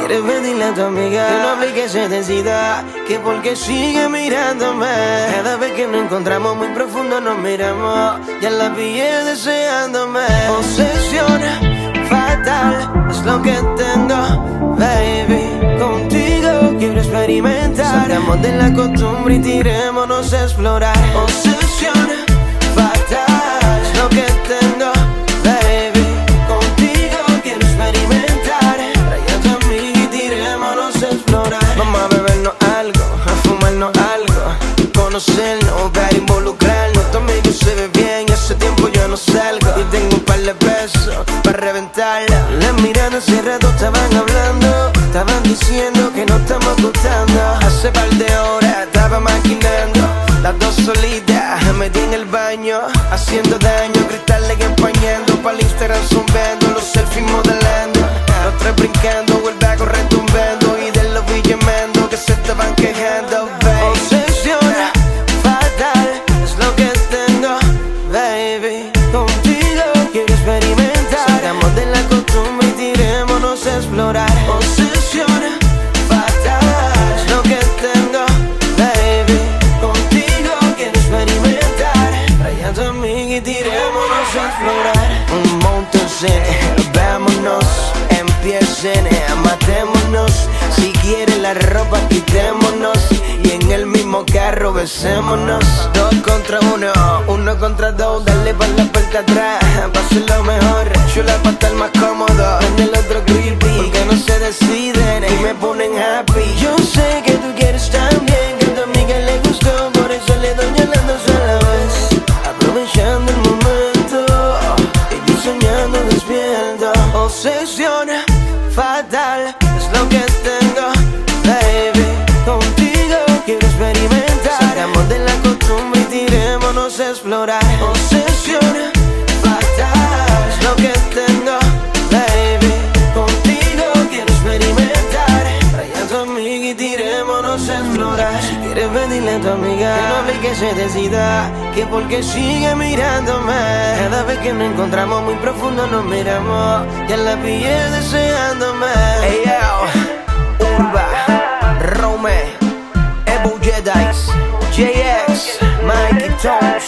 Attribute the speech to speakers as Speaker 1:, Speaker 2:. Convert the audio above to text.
Speaker 1: quieres pedirle a tu amiga que no hable y que se decida, que porque sigue mirándome. Cada vez que nos encontramos muy profundo nos miramos, ya la pillé deseándome. Obsesión fatal es lo que tengo, baby. Contigo quiero experimentar. Salgamos de la costumbre y tirémonos a explorar. Obsesión fatal es lo que tengo, baby. Contigo quiero experimentar. Trae a tu amiga y tirémonos a explorar. Vamos a bebernos algo, a fumarnos algo, conocernos, para involucrarnos. Tu amigo se ve bien y hace tiempo yo no salgo, y tengo un par de pesos para reventarla. Las miradas hace rato estaban hablando, estaban diciendo que no estamos gustando. Hace par de horas estaba maquinando, las dos solitas metí en el baño, haciendo daño, cristales empañando, para el Instagram zumbando, los selfies modelando, los tres brincando, vuelve a correr tumbando, y de los villemendo que se estaban quejando, baby. Obsesión fatal es lo que tengo, baby. Contigo quiero experimentar. Salgamos de la costumbre y tirémonos a explorar. Obsesión fatal es lo que tengo, baby. Contigo quiero experimentar. Trae a tu amiga y tirémonos a explorar. Un montón vámonos, empiecen, matémonos. Si quieren la ropa quitémonos, y en el mismo carro besémonos. Dos contra uno, uno contra dos, dale pa' la parte atrás, pa' hacerlo mejor, chula pa' estar más cómodo. En el otro creepy, porque no se deciden y me ponen happy. Yo sé que tú quieres también, que a tu amiga le gustó, por eso le doy hablando sola vez, aprovechando el momento y yo soñando despierto. Obsesión fatal es lo que tengo, baby. Contigo quiero experimentar. Salgamos de la costumbre y tirémonos a explorar. Obsesión fatal es lo que tengo, baby. Contigo quiero experimentar. Trae a tu amiga y tirémonos a explorar. Si quieres pedirle a tu amiga que no hable y que se decida, que porque sigue mirándome. Cada vez que nos encontramos muy profundo nos miramos, ya la pillé deseándome. Hey yo, Urba, Rome, Ebu Jedi's, JX, Mikey Tones.